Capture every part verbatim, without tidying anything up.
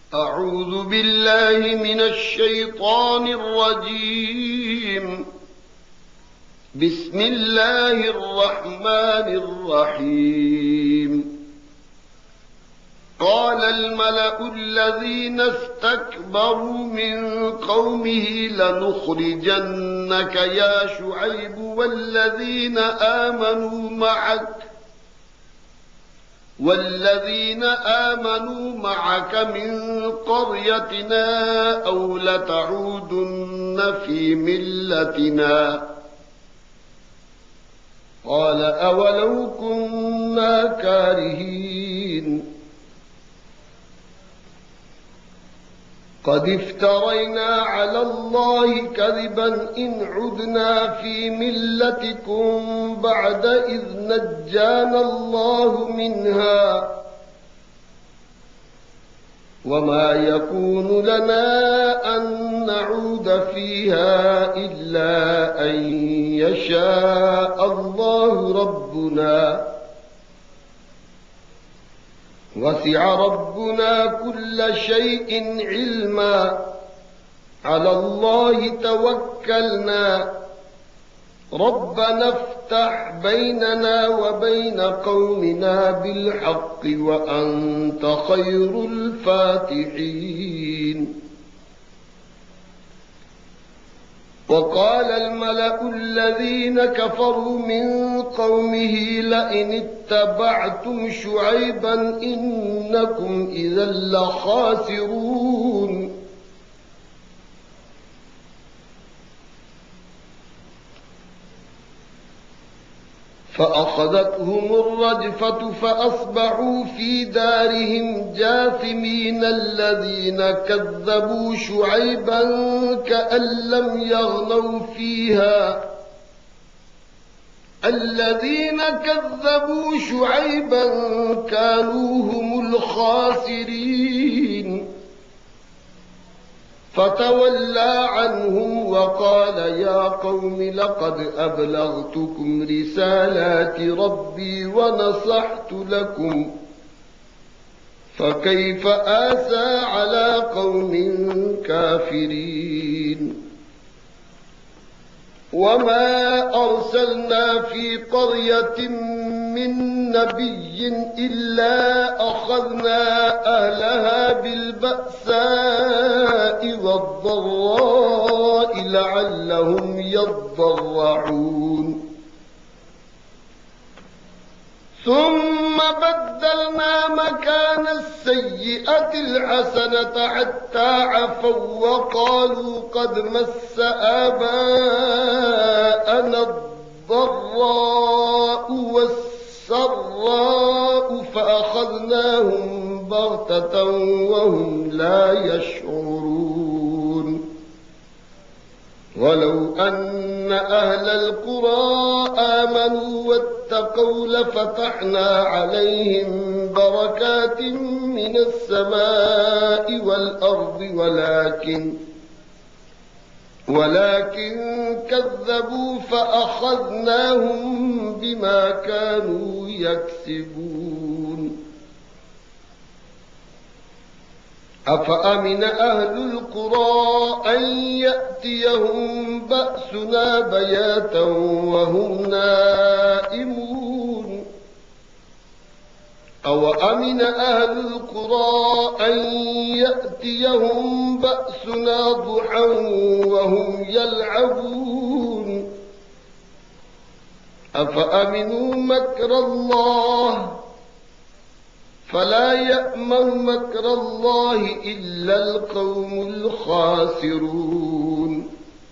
أعوذ بالله من الشيطان الرجيم. بسم الله الرحمن الرحيم. قال الملأ الذين استكبروا من قومه لنخرجنك يا شعيب والذين آمنوا معك والذين آمنوا معك من قريتنا أو لتعودن في ملتنا. قال أولو كنا كارهين. قد افترينا على الله كذبا إن عدنا في ملتكم بعد إذ نجانا الله منها، وما يكون لنا أن نعود فيها إلا أن يشاء الله ربنا، وسع ربنا كل شيء علما، على الله توكلنا، ربنا افتح بيننا وبين قومنا بالحق وأنت خير الفاتحين. وقال الملأ الذين كفروا من قومه لئن اتبعتم شعيبا إنكم إذا لخاسرون. فأخذتهم الرجفة فأصبحوا في دارهم جاثمين. الذين كذبوا شعيبا كأن لم يغنوا فيها الذين كذبوا شعيبا كانوا هم الخاسرين. فتولى عنهم وقال يا قوم لقد أبلغتكم رسالات ربي ونصحت لكم، فكيف آسى على قوم كافرين. وما أرسلنا في قرية من نبي إلا أخذنا أهلها بالبأساء والضراء لعلهم يضرعون. ثم بدلنا مكان السيئة الحسنة حتى عفوا وقالوا قد مس آباءنا الضراء والسراء فأخذناهم بغتة وهم لا يشعرون. ولو أن أهل القرى آمنوا واتقوا لفتحنا عليهم بركات من السماء والأرض ولكن ولكن كذبوا فأخذناهم بما كانوا يكسبون. أفأمن أهل القرى أن يأتيهم بأسنا بياتا وهم نائمون. أو أمن أهل القرى أن يأتيهم بأسنا ضحى وهم يلعبون. أفأمنوا مكر الله فلا يأمن مكر الله إلا القوم الخاسرون.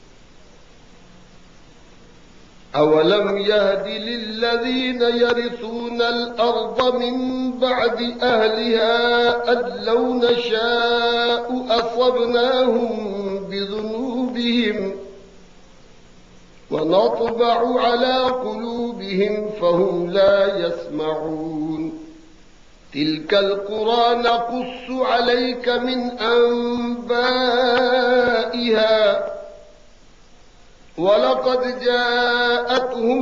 أولم يهد للذين يرثون الأرض من بعد أهلها أن لو نشاء أصبناهم بذنوبهم ونطبع على قلوبهم فهم لا يسمعون. تلك القرى نقص عليك من أنبائها ولقد جاءتهم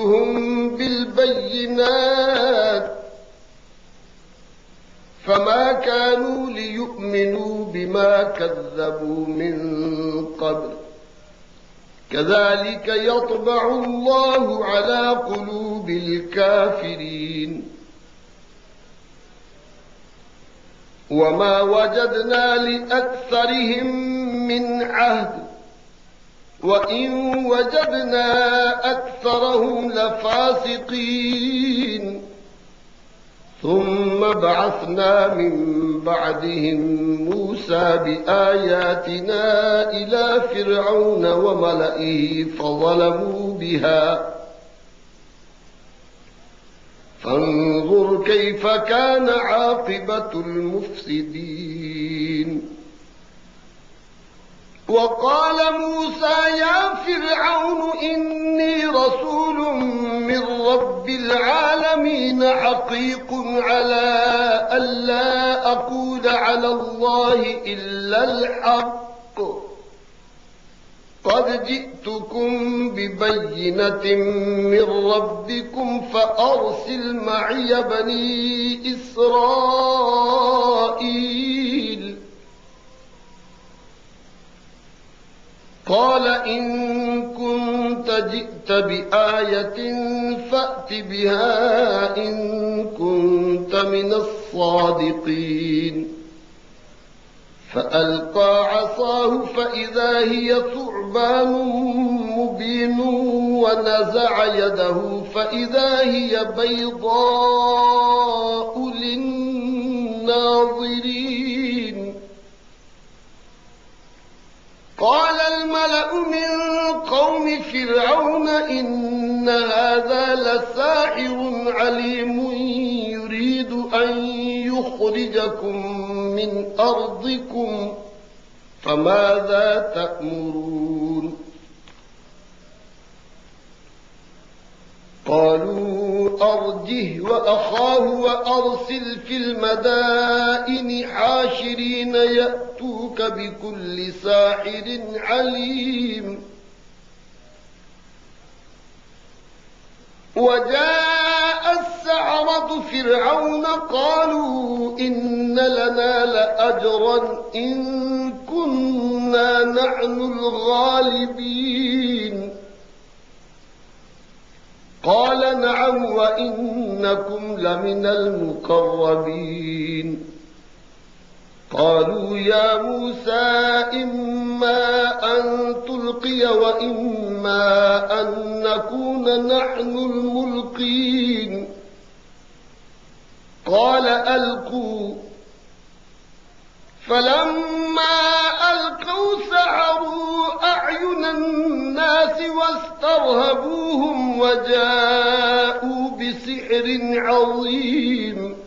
رسلهم بالبينات فما كانوا ليؤمنوا بما كذبوا من قبل كذلك يطبع الله على قلوب الكافرين وما وجدنا لأكثرهم من عهد وإن وجدنا أكثرهم لفاسقين ثم بعثنا من بعدهم موسى بآياتنا إلى فرعون وملئه فظلموا بها فانظر كيف كان عاقبة المفسدين وقال موسى يا فرعون إني رسول من رب العالمين حقيق على ألا أقول على الله إلا الحق قد جئتكم ببينة من ربكم فأرسل معي بني إسرائيل قال إن كنت جئت بآية فأت بها إن كنت من الصادقين فألقى عصاه فإذا هي ثعبان مبين ونزع يده فإذا هي بيضاء للناظرين قال الملأ من قوم فرعون إن هذا لساحر عليم يريد أن يخرجكم من أرضكم فماذا تأمرون قالوا أرجه وأخاه وأرسل في المدائن حاشرين يأتوك بكل ساحر عليم وجاء السحرة فرعون قالوا إن لنا لأجرا إن كنا نحن الغالبين قال نعم وإنكم لمن المقربين قالوا يا موسى إما أن تلقي وإما أن نكون نحن الملقين قال ألقوا فلما ألقوا سحروا أعين الناس واسترهبوهم وجاءوا بسحر عظيم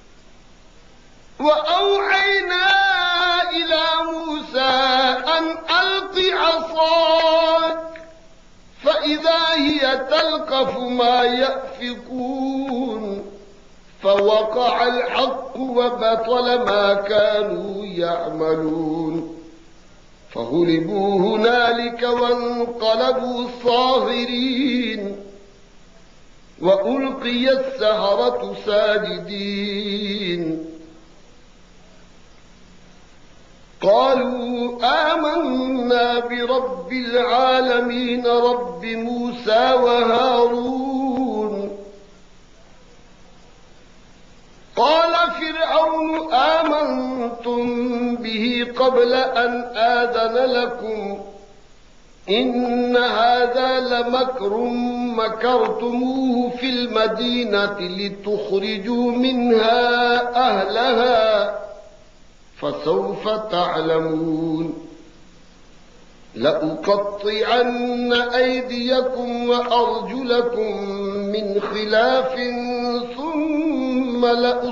وأوحينا إلى موسى أن ألق عصاك فإذا هي تلقف ما يأفكون فوقع الحق وبطل ما كانوا يعملون فغلبوا هنالك وانقلبوا صاغرين وألقي السحرة ساجدين قالوا آمنا برب العالمين رب موسى وهارون قال فرعون آمنتم به قبل أن آذن لكم إن هذا لمكر مكرتموه في المدينة لتخرجوا منها أهلها فسوف تعلمون لأقطعن أيديكم وأرجلكم من خلاف ثم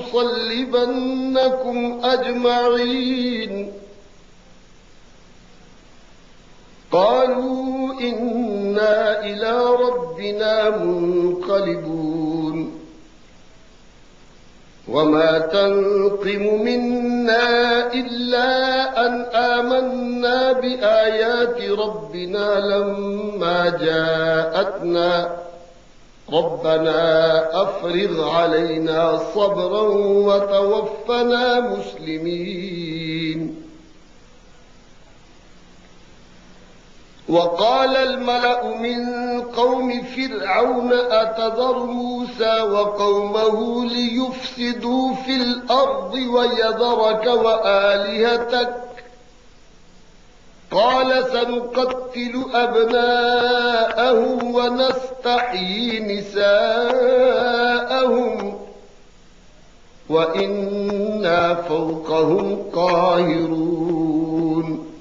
لأصلبنكم أجمعين قالوا إنا إلى ربنا منقلبون وما تنقم منا إلا أن آمنا بآيات ربنا لما جاءتنا ربنا أفرغ علينا صبرا وتوفنا مسلمين. وقال الملأ من قوم فرعون أتذر موسى وقومه ليفسدوا في الأرض ويذرك وآلهتك قال سنقتل أبناءهم ونستحيي نساءهم وإنا فوقهم قاهرون.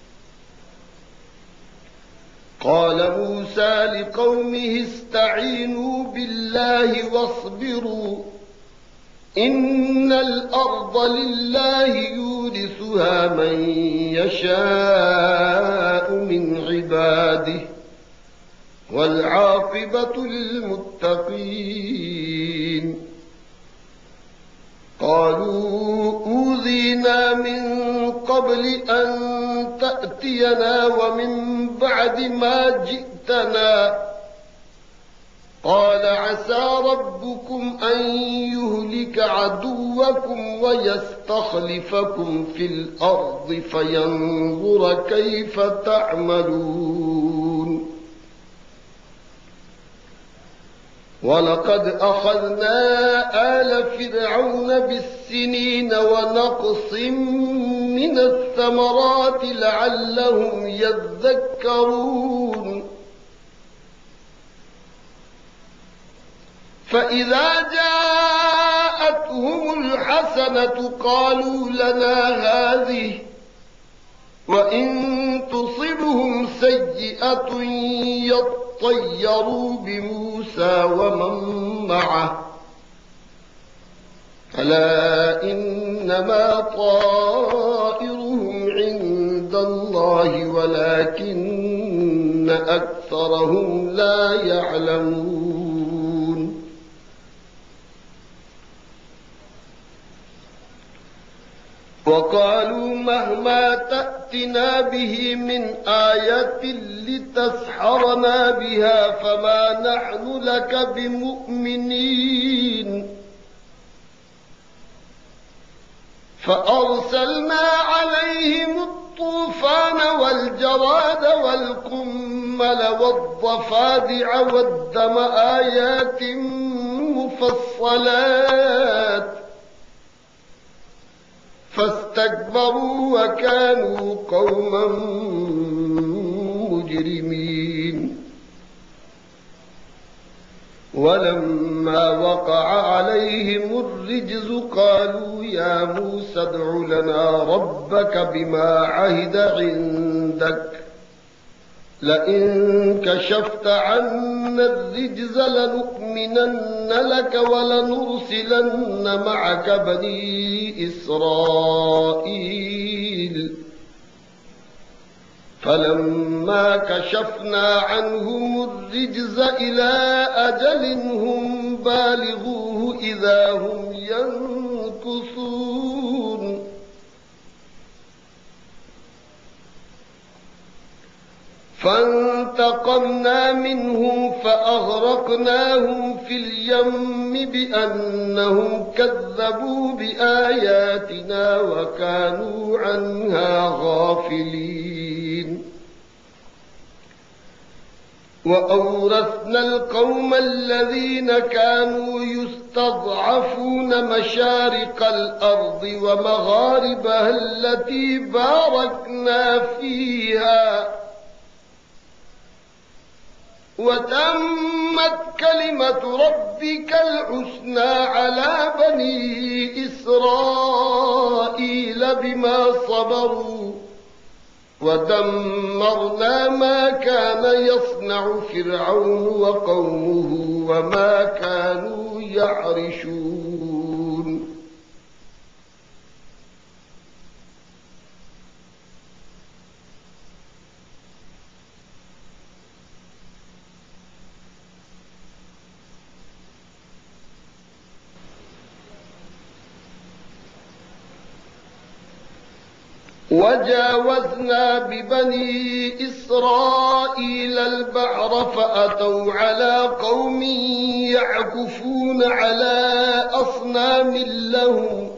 قال موسى لقومه استعينوا بالله واصبروا إن الأرض لله يورثها من يشاء من عباده والعاقبة للمتقين. قالوا أوذينا من قبل أن تأتينا ومن بعد ما جئتنا قال عسى ربكم أن يهلك عدوكم ويستخلفكم في الأرض فينظر كيف تعملون. ولقد أخذنا آل فرعون بالسنين ونقص من الثمرات لعلهم يذكرون. فإذا جاءتهم الحسنة قالوا لنا هذه وإن تصبهم سيئة يطيروا بموسى ومن معه ألا إنما طائرهم عند الله ولكن أكثرهم لا يعلمون. وقالوا مهما تأتنا به من آية لتسحرنا بها فما نحن لك بمؤمنين. فأرسلنا عليهم الطوفان والجراد والقمل والضفادع والدم آيات مفصلات فاستكبروا وكانوا قوما مجرمين. ولما وقع عليهم الرجز قالوا يا موسى ادع لنا ربك بما عهد عندك لئن كشفت عنا الرجز لنؤمنن لك ولنرسلن معك بني إسرائيل. فلما كشفنا عنهم الرجز إلى أجل هم بالغوه إذا هم ينكثون. فانتقمنا منهم فأغرقناهم في اليم بأنهم كذبوا بآياتنا وكانوا عنها غافلين. وأورثنا القوم الذين كانوا يستضعفون مشارق الأرض ومغاربها التي باركنا فيها وتمت كلمة ربك الحسنى على بني إسرائيل بما صبروا ودمرنا ما كان يصنع فرعون وقومه وما كانوا يعرشون. وجاوزنا ببني إسرائيل البحر فأتوا على قوم يعكفون على أصنام لهم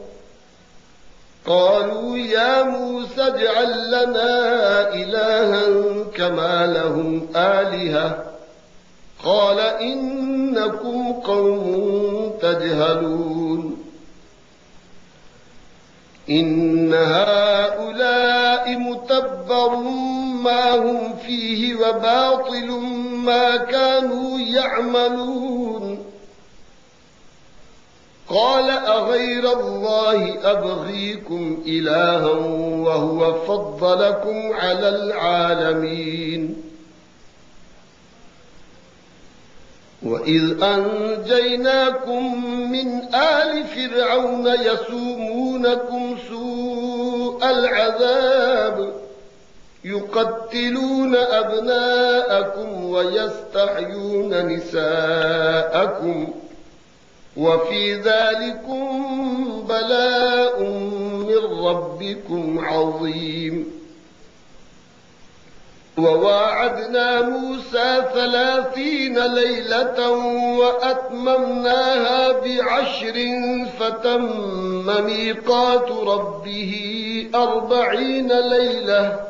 قالوا يا موسى اجعل لنا إلها كما لهم آلهة قال إنكم قوم تجهلون إن هؤلاء متبر ما هم فيه وباطل ما كانوا يعملون قال أغير الله أبغيكم إلها وهو فضلكم على العالمين وإذ أنجيناكم من آل فرعون يسومونكم سوء العذاب يقتلون أبناءكم ويستحيون نساءكم وفي ذلكم بلاء من ربكم عظيم وواعدنا موسى ثلاثين ليلة وأتممناها بعشر فتم ميقات ربه أربعين ليلة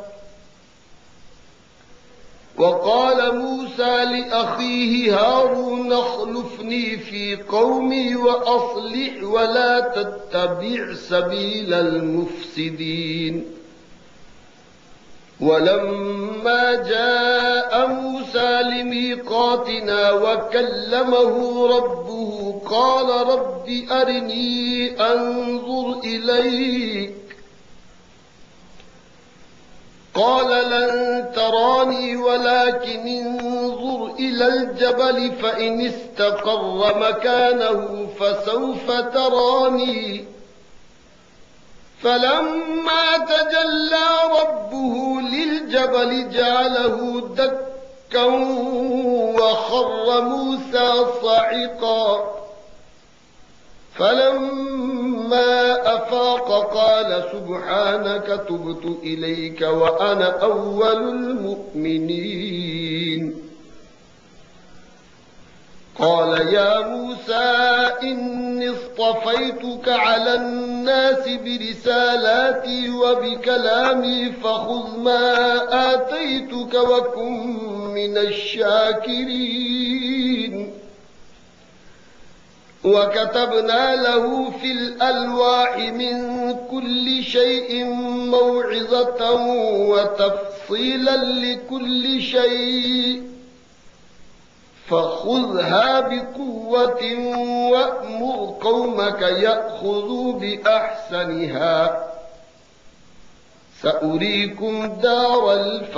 وقال موسى لأخيه هارون اخلفني في قومي وأصلح ولا تتبع سبيل المفسدين ولما جاء موسى لميقاتنا وكلمه ربه قال رب أرني أنظر إليك قال لن تراني ولكن انظر إلى الجبل فإن استقر مكانه فسوف تراني فلما تجلى ربه للجبل جعله دكا وخر موسى صعقا فلما أفاق قال سبحانك تبت إليك وأنا أول المؤمنين قال يا موسى إني اصطفيتك على الناس برسالاتي وبكلامي فخذ ما آتيتك وكن من الشاكرين وكتبنا له في الألواح من كل شيء موعظة وتفصيلا لكل شيء فخذها بقوة وأمر قومك يأخذوا بأحسنها سأريكم دار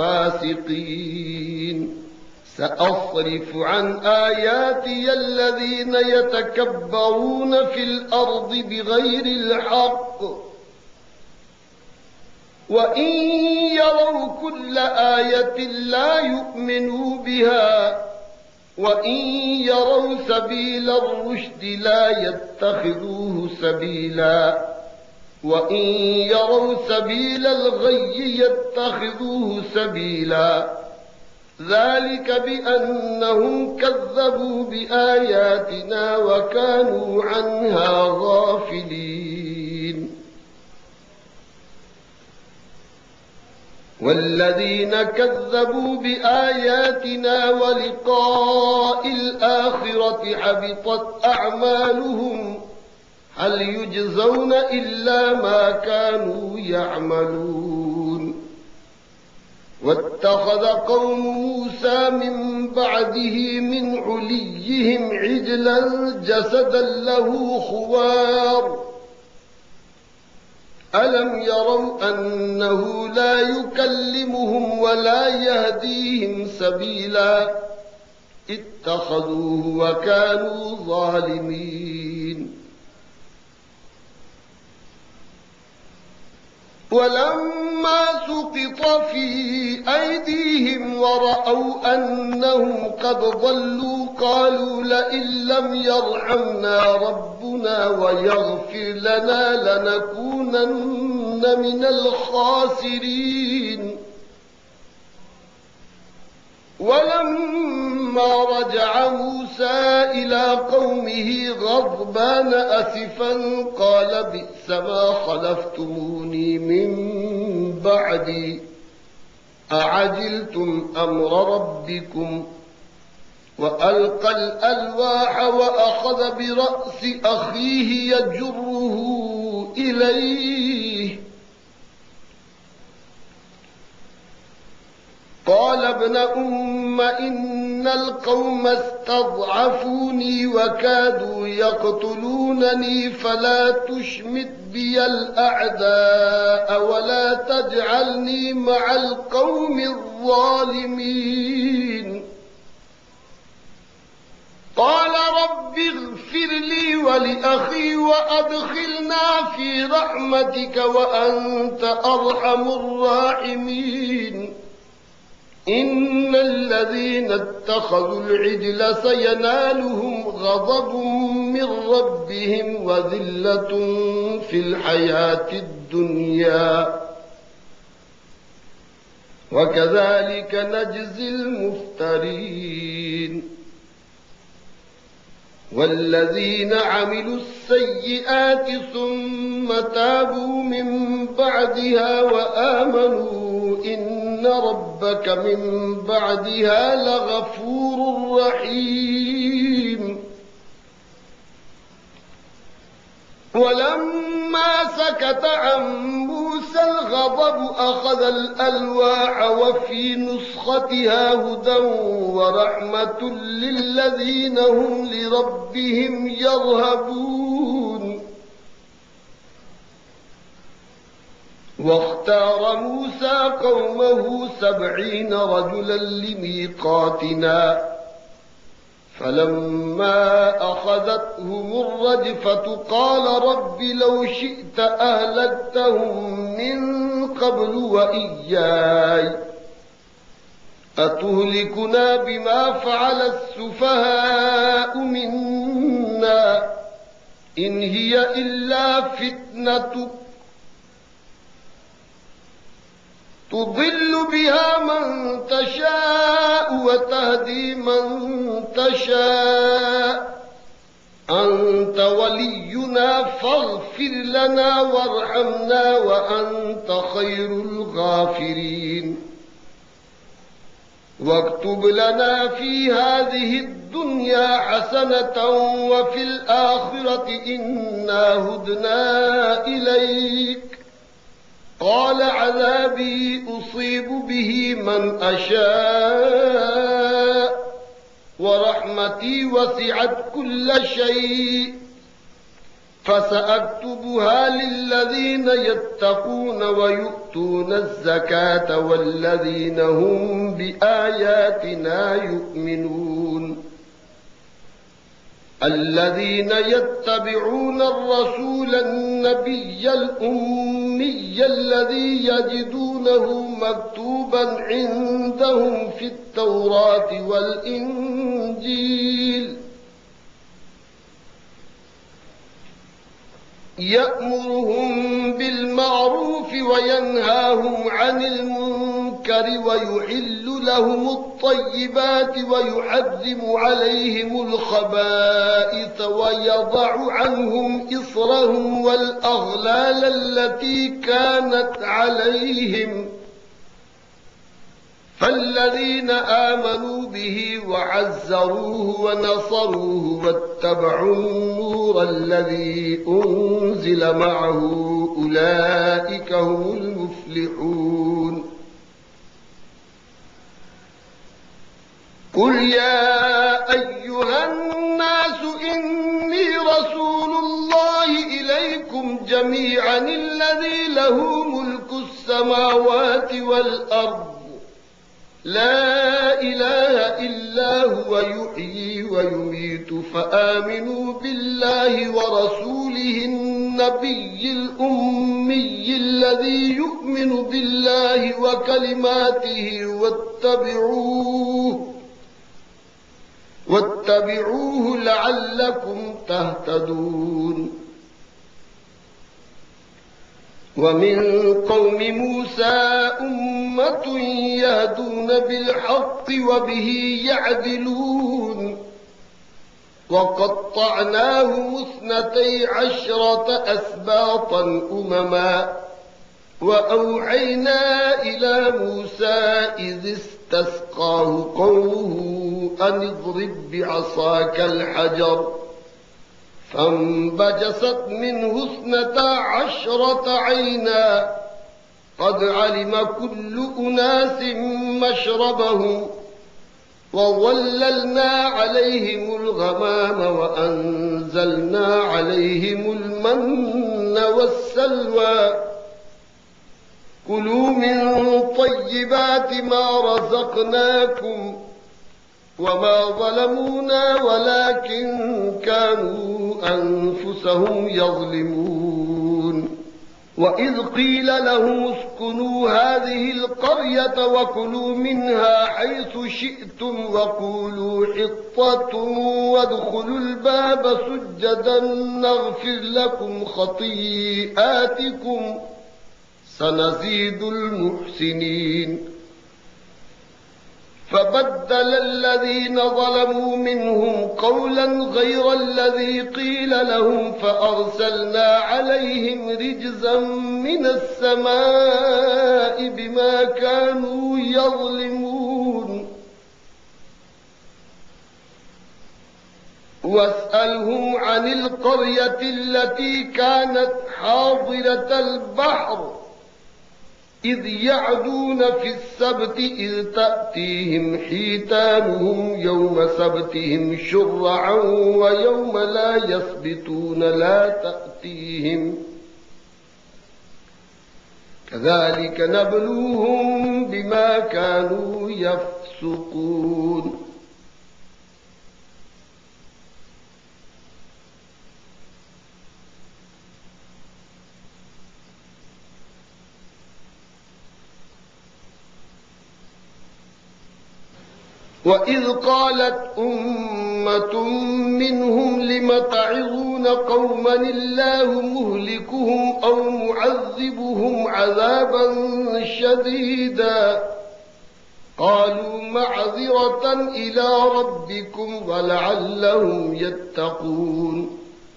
الفاسقين سأصرف عن آياتي الذين يتكبرون في الأرض بغير الحق وإن يروا كل آية لا يؤمنوا بها وإن يروا سبيل الرشد لا يتخذوه سبيلا وإن يروا سبيل الغي يتخذوه سبيلا ذلك بأنهم كذبوا بآياتنا وكانوا عنها غافلين والذين كذبوا بآياتنا ولقاء الآخرة حبطت أعمالهم هل يجزون إلا ما كانوا يعملون واتخذ قوم موسى من بعده من عليهم عجلا جسدا له خوار ألم يروا أنه لا يكلمهم ولا يهديهم سبيلا اتخذوه وكانوا ظالمين ولما سقط في أيديهم ورأوا أنهم قد ضلوا قالوا لئن لم يرحمنا ربنا ويغفر لنا لنكونن من الخاسرين. ولما رجع موسى إلى قومه غضبان أسفا قال بئس ما خلفتموني من بعدي أعجلتم أمر ربكم وألقى الألواح وأخذ برأس أخيه يجره إليه قال ابن أم إن القوم استضعفوني وكادوا يقتلونني فلا تشمت بي الأعداء ولا تجعلني مع القوم الظالمين. قال رب اغفر لي ولأخي وأدخلنا في رحمتك وأنت أرحم الراحمين. إن الذين اتخذوا العجل سينالهم غضب من ربهم وذلة في الحياة الدنيا وكذلك نجزي المفترين. والذين عملوا السيئات ثم تابوا من بعدها وآمنوا إن ربك من بعدها لغفور رحيم. ولما سكت عن موسى الغضب أخذ الألواح وفي نسختها هدى ورحمة للذين هم لربهم يرهبون. واختار موسى قومه سبعين رجلا لميقاتنا فلما أخذتهم الرجفة قال رب لو شئت أهلكتهم من قبل وإياي أتهلكنا بما فعل السفهاء منا إن هي إلا فتنتك تضل بها من تشاء وتهدي من تشاء أنت ولينا فاغفر لنا وارحمنا وأنت خير الغافرين. واكتب لنا في هذه الدنيا حسنة وفي الآخرة إنا هدنا إليك قال عذابي أصيب به من أشاء ورحمتي وسعت كل شيء فسأكتبها للذين يتقون ويؤتون الزكاة والذين هم بآياتنا يؤمنون. الذين يتبعون الرسول النبي الأمي الذي يجدونه مكتوبا عندهم في التوراة والإنجيل يأمرهم بالمعروف وينهاهم عن المنكر ويحل لهم الطيبات ويحرم عليهم الخبائث ويضع عنهم إصرهم والأغلال التي كانت عليهم فالذين آمنوا به وعزروه ونصروه واتبعوا النور الذي أنزل معه أولئك هم المفلحون. قل يا أيها الناس إني رسول الله إليكم جميعا الذي له ملك السماوات والأرض لا إله إلا هو يحيي ويميت فآمنوا بالله ورسوله النبي النبي الأمي الذي يؤمن بالله وكلماته واتبعوه واتبعوه لعلكم تهتدون. ومن قوم موسى أمة يهدون بالحق وبه يعدلون وقطعناهم اثنتي عشرة أسباطا أمما وأوحينا إلى موسى إذ استسقاه قومه أن اضرب بعصاك الحجر فانبجست منه اثنتا عشرة عينا قد علم كل أناس مشربهم وظللنا عليهم الغمام وأنزلنا عليهم المن والسلوى كلوا من طيبات ما رزقناكم وما ظلمونا ولكن كانوا أنفسهم يظلمون. وإذ قيل لهم اسكنوا هذه القرية وكلوا منها حيث شئتم وقولوا حطة وادخلوا الباب سجدا نغفر لكم خطيئاتكم سنزيد المحسنين. فبدل الذين ظلموا منهم قولا غير الذي قيل لهم فأرسلنا عليهم رجزا من السماء بما كانوا يظلمون. واسألهم عن القرية التي كانت حاضرة البحر إذ يعدون في السبت إذ تأتيهم حيتانهم يوم سبتهم شرعا ويوم لا يسبتون لا تأتيهم كذلك نبلوهم بما كانوا يفسقون. وإذ قالت أمة منهم لم تعظون قوما الله مهلكهم أو معذبهم عذابا شديدا قالوا معذرة إلى ربكم ولعلهم يتقون.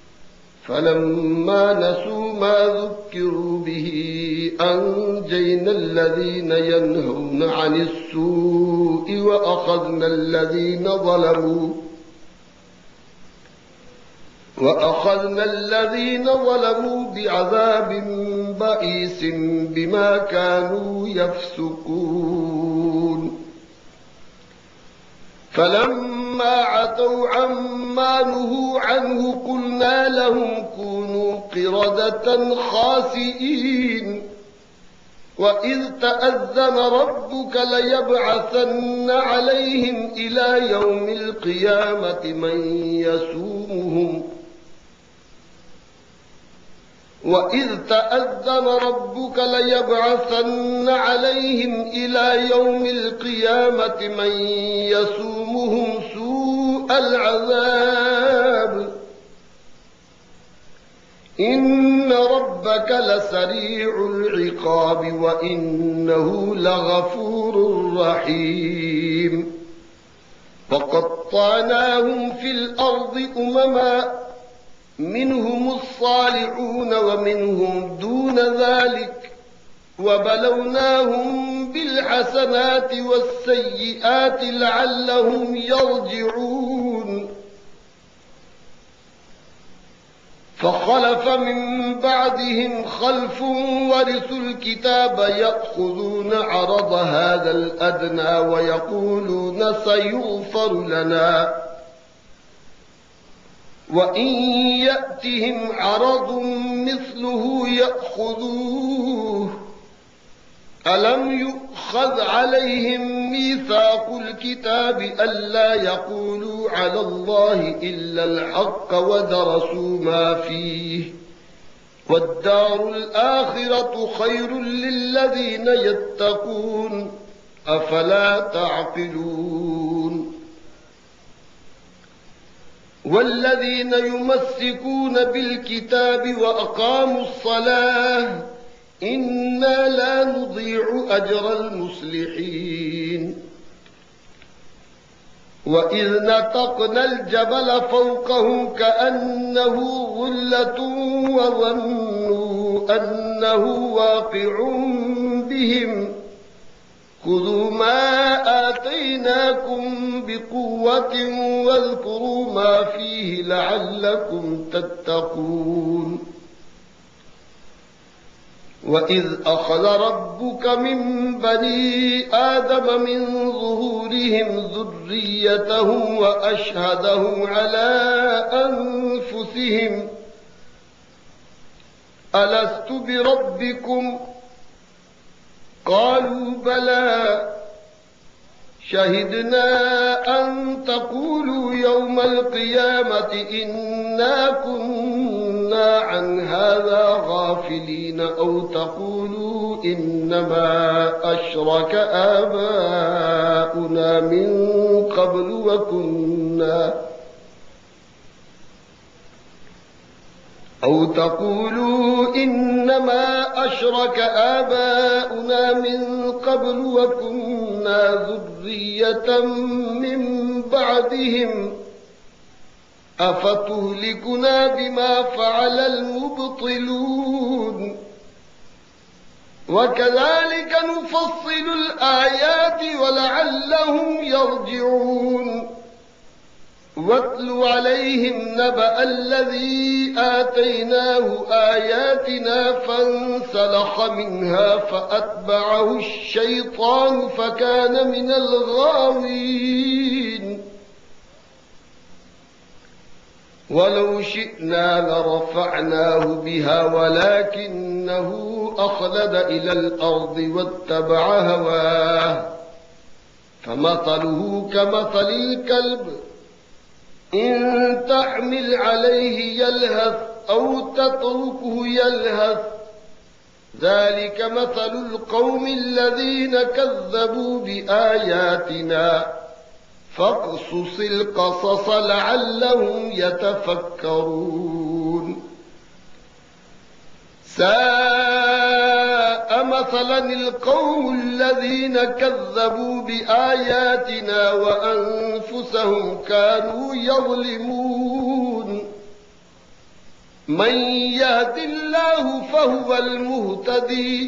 فلما نسوا ما ذكروا به أنجينا الذين ينهون عن السوء وأخذنا الذين ظلموا وأخذنا الذين ظلموا بعذاب بئيس بما كانوا يفسقون. فلما عتوا عما نهوا عنه قلنا لهم كونوا قردة خاسئين. وإذ تأذن ربك ليبعثن عليهم إلى يوم القيامة من يسومهم وإذ تأذن ربك ليبعثن عليهم إلى يوم القيامة من يسومهم سوء العذاب إن ربك لسريع العقاب وإنه لغفور رحيم. فقطعناهم في الأرض أمما منهم الصالحون ومنهم دون ذلك وبلوناهم بالحسنات والسيئات لعلهم يرجعون. فخلف من بعدهم خلف ورثوا الكتاب يأخذون عرض هذا الأدنى ويقولون سيغفر لنا وإن يأتهم عرض مثله يأخذوه ألم يؤخذ عليهم ميثاق الكتاب ألا يقولوا على الله إلا الحق ودرسوا ما فيه والدار الآخرة خير للذين يتقون أفلا تعقلون والذين يمسكون بالكتاب وأقاموا الصلاة إنا لا نضيع أجر المصلحين وإذ نتقنا الجبل فوقهم كأنه ظلة وظنوا أنه واقع بهم خذوا ما آتيناكم بقوة واذكروا ما فيه لعلكم تتقون وإذ أخذ ربك من بني آدم من ظهورهم ذريتهم وأشهدهم على أنفسهم ألست بربكم قالوا بلى شهدنا أن تقولوا يوم القيامة إنا كنا عن هذا غافلين أو تقولوا إنما أشرك آباؤنا من قبل وكنا أو تقولوا إنما أشرك آباؤنا من قبل وكنا ذرية من بعدهم أفتهلكنا بما فعل المبطلون وكذلك نفصل الآيات ولعلهم يرجعون واتل عليهم نبأ الذي آتيناه آياتنا فانسلخ منها فأتبعه الشيطان فكان من الغاوين ولو شئنا لرفعناه بها ولكنه أخلد إلى الأرض واتبع هواه فمثله كمثل الكلب إن تحمل عليه يلهث أو تتركه يلهث ذلك مثل القوم الذين كذبوا بآياتنا فاقصص القصص لعلهم يتفكرون ساء مثلا القوم الذين كذبوا بآياتنا وأنفسهم كانوا يظلمون من يهد الله فهو المهتدي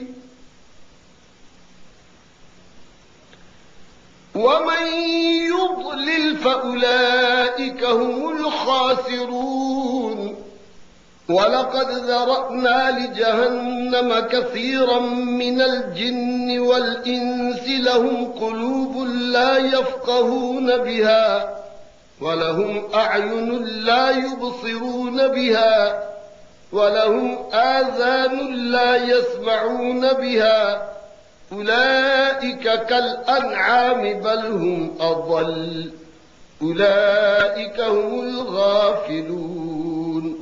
ومن يضلل فأولئك هم الخاسرون ولقد ذرأنا لجهنم كثيرا من الجن والإنس لهم قلوب لا يفقهون بها ولهم أعين لا يبصرون بها ولهم آذان لا يسمعون بها أولئك كالأنعام بل هم أضل أولئك هم الغافلون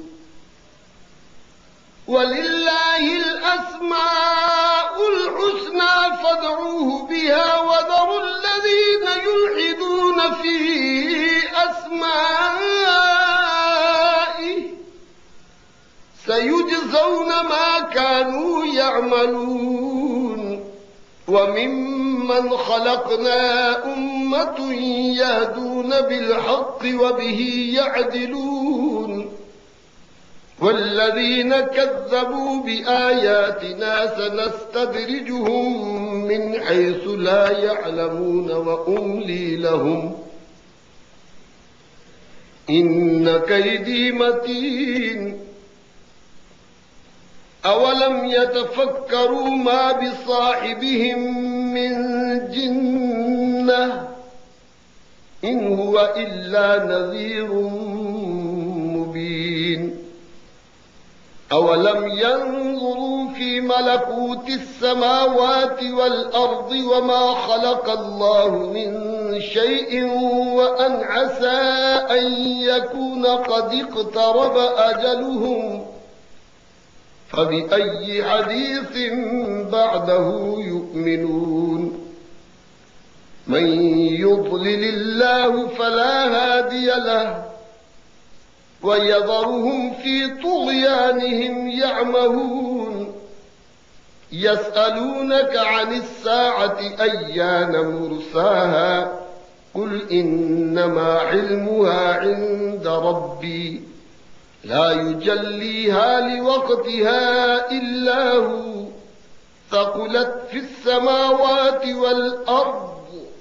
ولله الأسماء الحسنى فادعوه بها وذروا الذين يلحدون في أسمائه سيجزون ما كانوا يعملون وممن خلقنا أمة يهدون بالحق وبه يعدلون والذين كذبوا بآياتنا سنستدرجهم من حيث لا يعلمون وأملي لهم إن كيدي متين أولم يتفكروا ما بصاحبهم من جنة إن هو إلا نذير مبين أولم ينظروا في ملكوت السماوات والأرض وما خلق الله من شيء وأن عسى أن يكون قد اقترب أجلهم فبأي حديث بعده يؤمنون من يضلل الله فلا هادي له ويذرهم في طغيانهم يعمهون يسألونك عن الساعة أيان مرساها قل إنما علمها عند ربي لا يجليها لوقتها إلا هو ثقلت في السماوات والأرض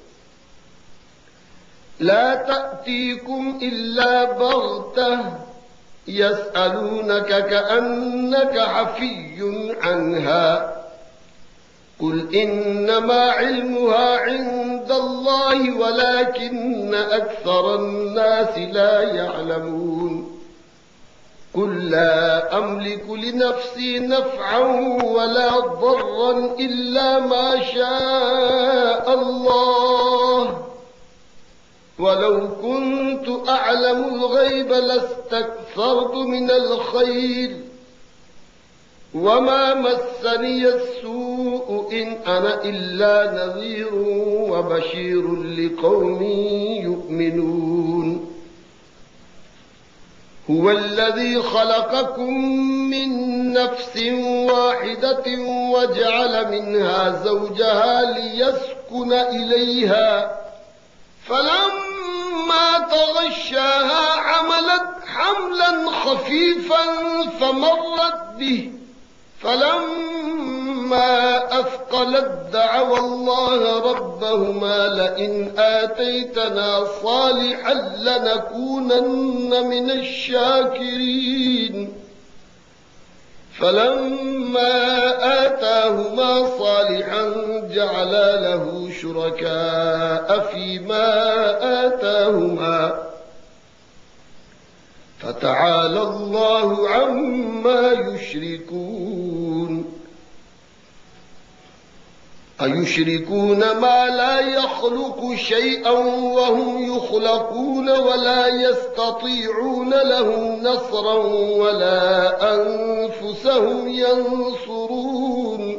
لا تأتيكم إلا بغتة يسألونك كأنك حفي عنها قل إنما علمها عند الله ولكن أكثر الناس لا يعلمون قل لا أملك لنفسي نفعا ولا ضرا إلا ما شاء الله ولو كنت أعلم الغيب لاستكثرت من الخير وما مسني السوء إن أنا إلا نذير وبشير لقوم يؤمنون هو الذي خلقكم من نفس واحدة وجعل منها زوجها ليسكن إليها فلما تغشاها حملت حملا خفيفا فمرت به فلما أثقلت دعوا الله ربهما لئن آتيتنا صالحا لنكونن من الشاكرين فلما آتاهما صالحا جعلا له شركاء فيما آتاهما فتعالى الله عما يشركون أيشركون ما لا يخلق شيئا وهم يخلقون ولا يستطيعون لهم نصرا ولا أنفسهم ينصرون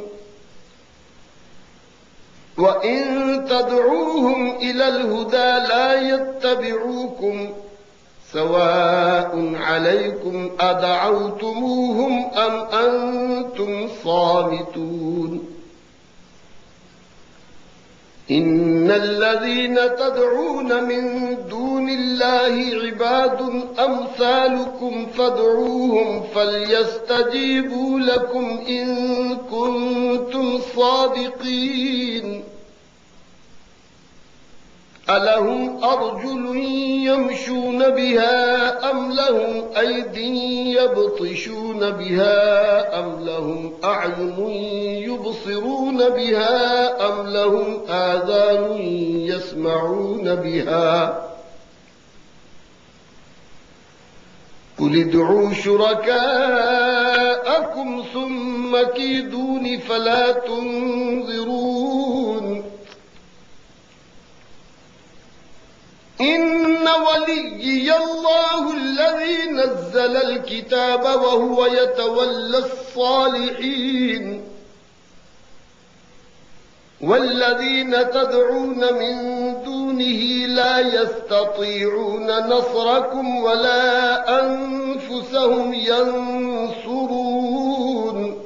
وإن تدعوهم إلى الهدى لا يتبعوكم سواء عليكم أدعوتموهم أم أنتم صامتون إن الذين تدعون من دون الله عباد أمثالكم فادعوهم فليستجيبوا لكم إن كنتم صادقين ألهم أرجل يمشون بها أم لهم أيد يبطشون بها أم لهم أعين يبصرون بها أم لهم آذان يسمعون بها قل ادعوا شركاءكم ثم كيدون فلا تنظرون إن وليي الله الذي نزل الكتاب وهو يتولى الصالحين والذين تدعون من دونه لا يستطيعون نصركم ولا أنفسهم ينصرون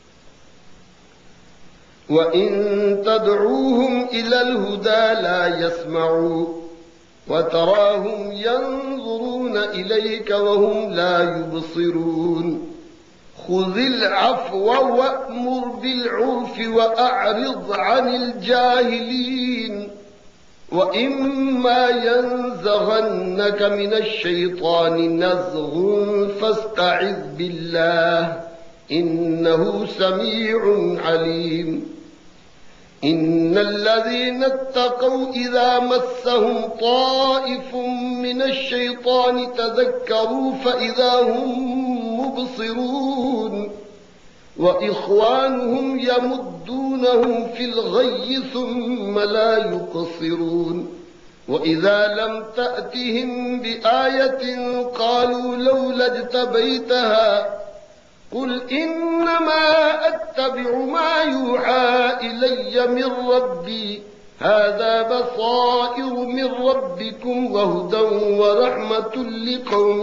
وإن تدعوهم إلى الهدى لا يسمعون وتراهم ينظرون إليك وهم لا يبصرون خذ العفو وأمر بالعرف وأعرض عن الجاهلين وإما ينزغنك من الشيطان نزغ فاستعذ بالله إنه سميع عليم إن الذين اتقوا إذا مسهم طائف من الشيطان تذكروا فإذا هم مبصرون وإخوانهم يمدونهم في الغي ثم لا يقصرون وإذا لم تأتهم بآية قالوا لولا اجتبيتها قل إنما أتبع ما يوحى إلي من ربي هذا بصائر من ربكم وهدى ورحمة لقوم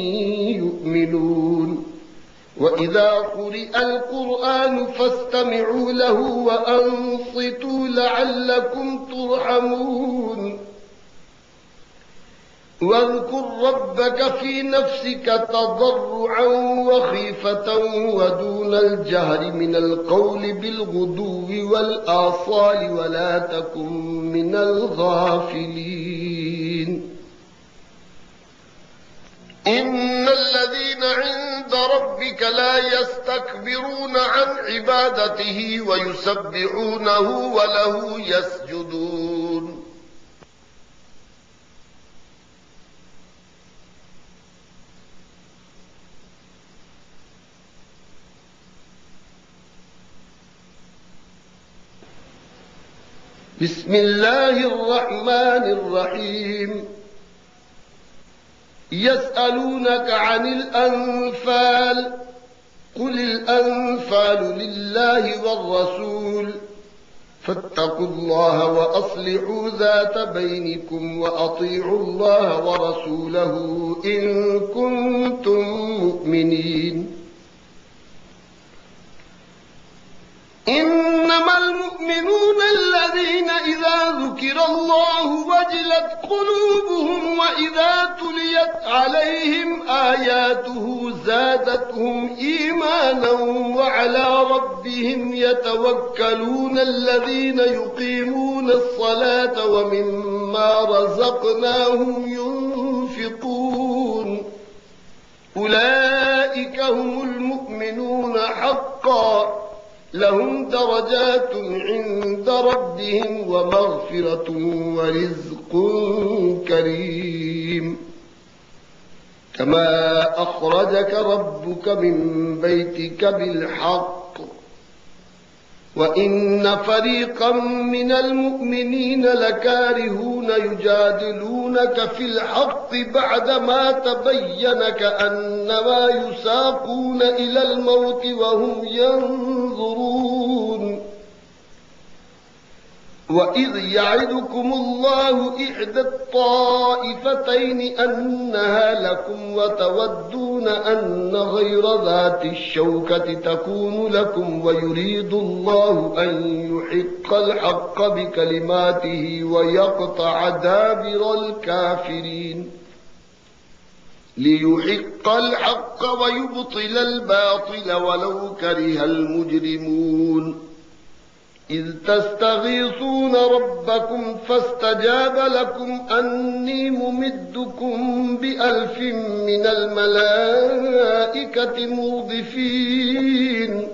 يؤمنون وإذا قرئ القرآن فاستمعوا له وأنصتوا لعلكم ترحمون واذكر ربك في نفسك تضرعا وخيفة ودون الجهر من القول بالغدو والآصال ولا تكن من الغافلين إن الذين عند ربك لا يستكبرون عن عبادته ويسبحونه وله يسجدون بسم الله الرحمن الرحيم يسألونك عن الأنفال قل الأنفال لله والرسول فاتقوا الله وأصلحوا ذات بينكم وأطيعوا الله ورسوله إن كنتم مؤمنين إنما المؤمنون الذين إذا ذكر الله وجلت قلوبهم وإذا تليت عليهم آياته زادتهم إيمانا وعلى ربهم يتوكلون الذين يقيمون الصلاة ومما رزقناهم ينفقون أولئك هم المؤمنون حقا لهم درجات عند ربهم ومغفرة ورزق كريم كما أخرجك ربك من بيتك بالحق وإن فريقا من المؤمنين لكارهون يجادلونك في الحق بعدما تبين كأنما يساقون إلى الموت وهم ينظرون وإذ يعدكم الله إحدى الطائفتين أنها لكم وتودون أن غير ذات الشوكة تكون لكم ويريد الله أن يحق الحق بكلماته ويقطع دابر الكافرين ليحق الحق ويبطل الباطل ولو كره المجرمون إذ تستغيثون ربكم فاستجاب لكم أني ممدكم بألف من الملائكة مردفين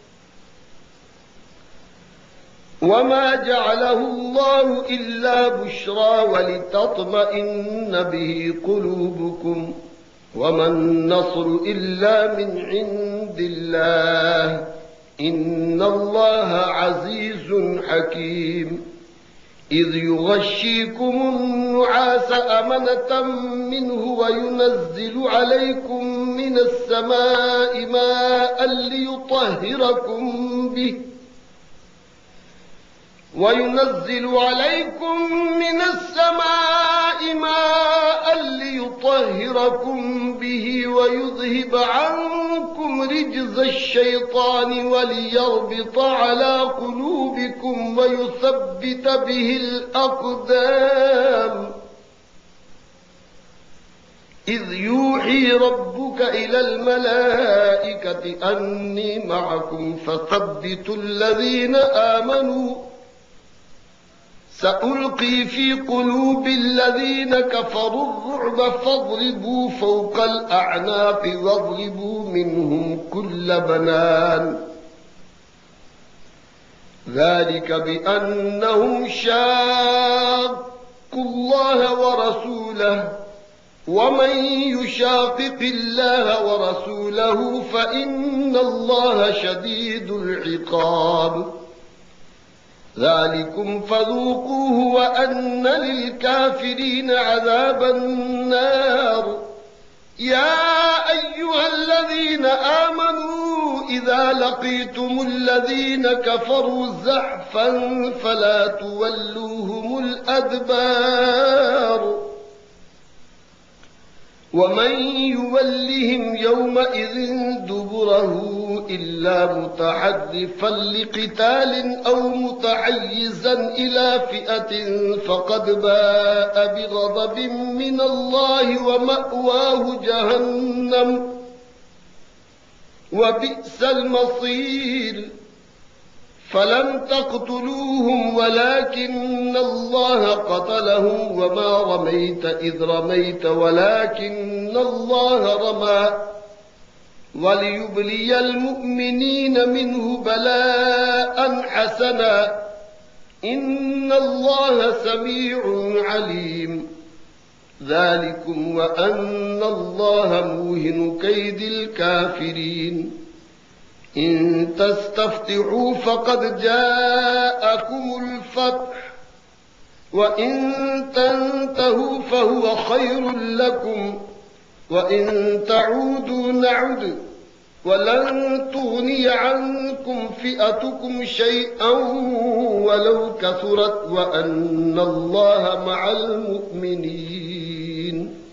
وما جعله الله إلا بشرى ولتطمئن به قلوبكم وما النصر إلا من عند الله إن الله عزيز حكيم إذ يغشيكم النعاس أمنة منه وينزل عليكم من السماء ماء ليطهركم به وينزل عليكم من السماء ماء ليطهركم به ويذهب عنكم رجز الشيطان وليربط على قلوبكم ويثبت به الأقدام إذ يوحي ربك إلى الملائكة أني معكم فثبتوا الذين آمنوا سألقي في قلوب الذين كفروا الرعب فاضربوا فوق الأعناق واضربوا منهم كل بنان ذلك بأنهم شاقوا الله ورسوله ومن يشاقق الله ورسوله فإن الله شديد العقاب ذلكم فذوقوه وأن للكافرين عذاب النار يا أيها الذين آمنوا إذا لقيتم الذين كفروا زحفا فلا تولوهم الأدبار ومن يولهم يومئذ دبره إلا متحرفا لقتال أو متحيزا إلى فئة فقد باء بغضب من الله ومأواه جهنم وبئس المصير فلم تقتلوهم ولكن الله قتلهم وما رميت إذ رميت ولكن الله رمى وليبلي المؤمنين منه بلاء حسنا إن الله سميع عليم ذلكم وأن الله موهن كيد الكافرين إن تستفتحوا فقد جاءكم الفتح وإن تنتهوا فهو خير لكم وإن تعودوا نعد ولن تغني عنكم فئتكم شيئا ولو كثرت وأن الله مع المؤمنين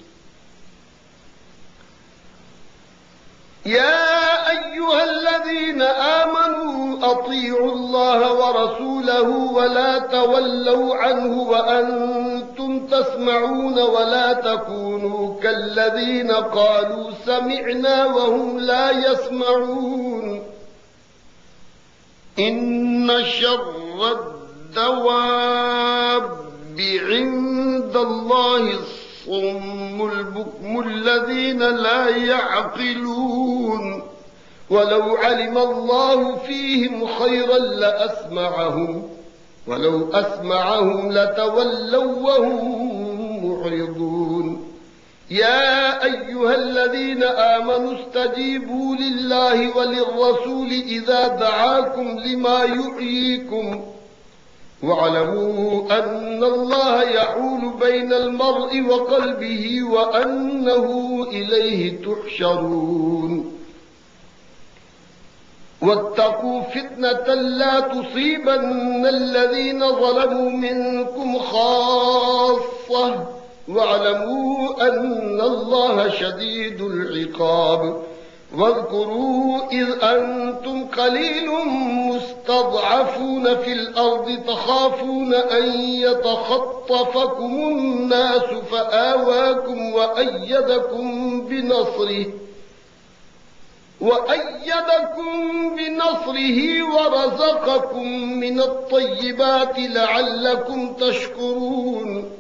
يا أيها الذين آمنوا أطيعوا الله ورسوله ولا تولوا عنه وأنتم تسمعون ولا تكونوا كالذين قالوا سمعنا وهم لا يسمعون إن شر الدواب عند الله الصم البكم الذين لا يعقلون ولو علم الله فيهم خيرا لأسمعهم ولو أسمعهم لتولوا وهم معرضون يا أيها الذين آمنوا استجيبوا لله وللرسول إذا دعاكم لما يحييكم واعلموا أن الله يحول بين المرء وقلبه وأنه إليه تحشرون واتقوا فتنة لا تصيبن الذين ظلموا منكم خاصة واعلموا أن الله شديد العقاب واذكروا إذ أنتم قليل مستضعفون في الأرض تخافون أن يتخطفكم الناس فآواكم وأيدكم بنصره وأيدكم بنصره ورزقكم من الطيبات لعلكم تشكرون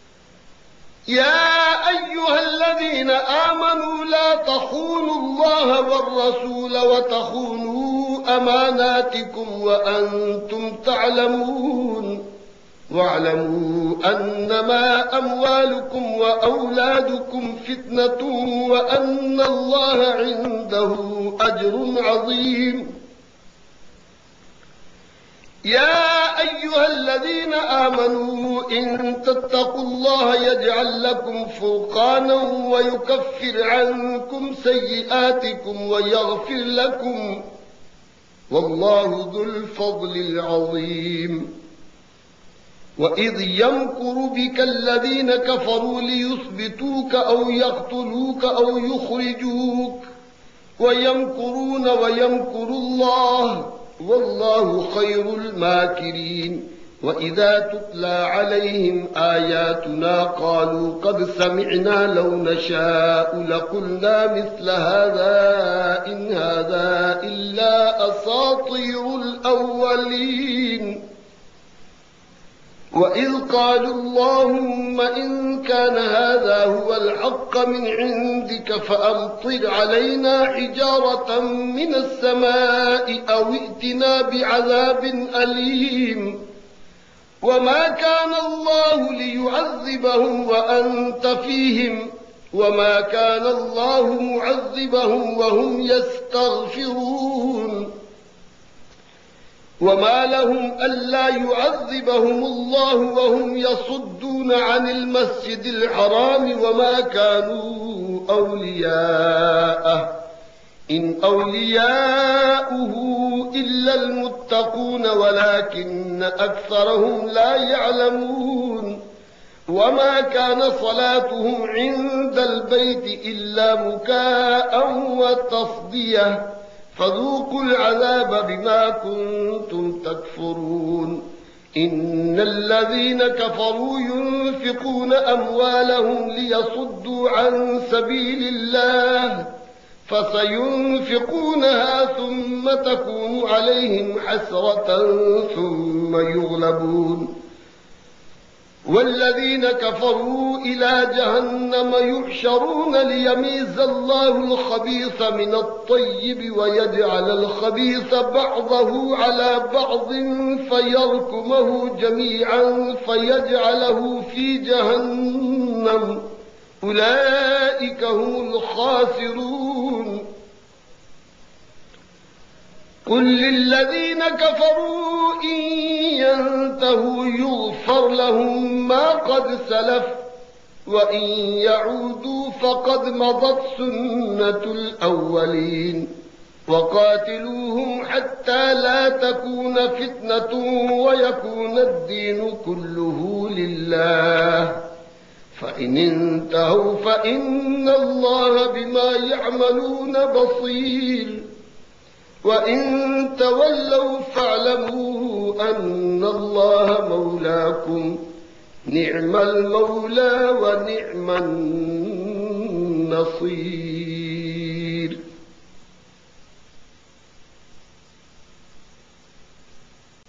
يا أيها الذين آمنوا لا تخونوا الله والرسول وتخونوا أماناتكم وأنتم تعلمون واعلموا أنما أموالكم وأولادكم فتنة وأن الله عنده أجر عظيم يا أيها الذين آمنوا إن تتقوا الله يجعل لكم فرقانا ويكفر عنكم سيئاتكم ويغفر لكم والله ذو الفضل العظيم وإذ يمكر بك الذين كفروا ليثبتوك أو يقتلوك أو يخرجوك ويمكرون ويمكر الله والله خير الماكرين وإذا تتلى عليهم آياتنا قالوا قد سمعنا لو نشاء لقلنا مثل هذا إن هذا إلا أساطير الأولين وإذ قالوا اللهم إن كان هذا هو الحق من عندك فأمطر علينا حجارة من السماء أو ائتنا بعذاب أليم وما كان الله ليعذبهم وأنت فيهم وما كان الله معذبهم وهم يستغفرون وما لهم ألا يعذبهم الله وهم يصدون عن المسجد الحرام وما كانوا أولياءه إن أولياؤه إلا المتقون ولكن أكثرهم لا يعلمون وما كان صلاتهم عند البيت إلا مكاء وتصدية فذوقوا العذاب بما كنتم تكفرون إن الذين كفروا ينفقون أموالهم ليصدوا عن سبيل الله فسينفقونها ثم تكون عليهم حسرة ثم يغلبون والذين كفروا إلى جهنم يحشرون ليميز الله الخبيث من الطيب ويجعل الخبيث بعضه على بعض فيركمه جميعا فيجعله في جهنم أولئك هم الخاسرون قل للذين كفروا إن ينتهوا يغفر لهم ما قد سلف وإن يعودوا فقد مضت سنة الأولين وقاتلوهم حتى لا تكون فتنة ويكون الدين كله لله فإن انتهوا فإن الله بما يعملون بصير وإن تولوا فاعلموا أن الله مولاكم نعم المولى ونعم النصير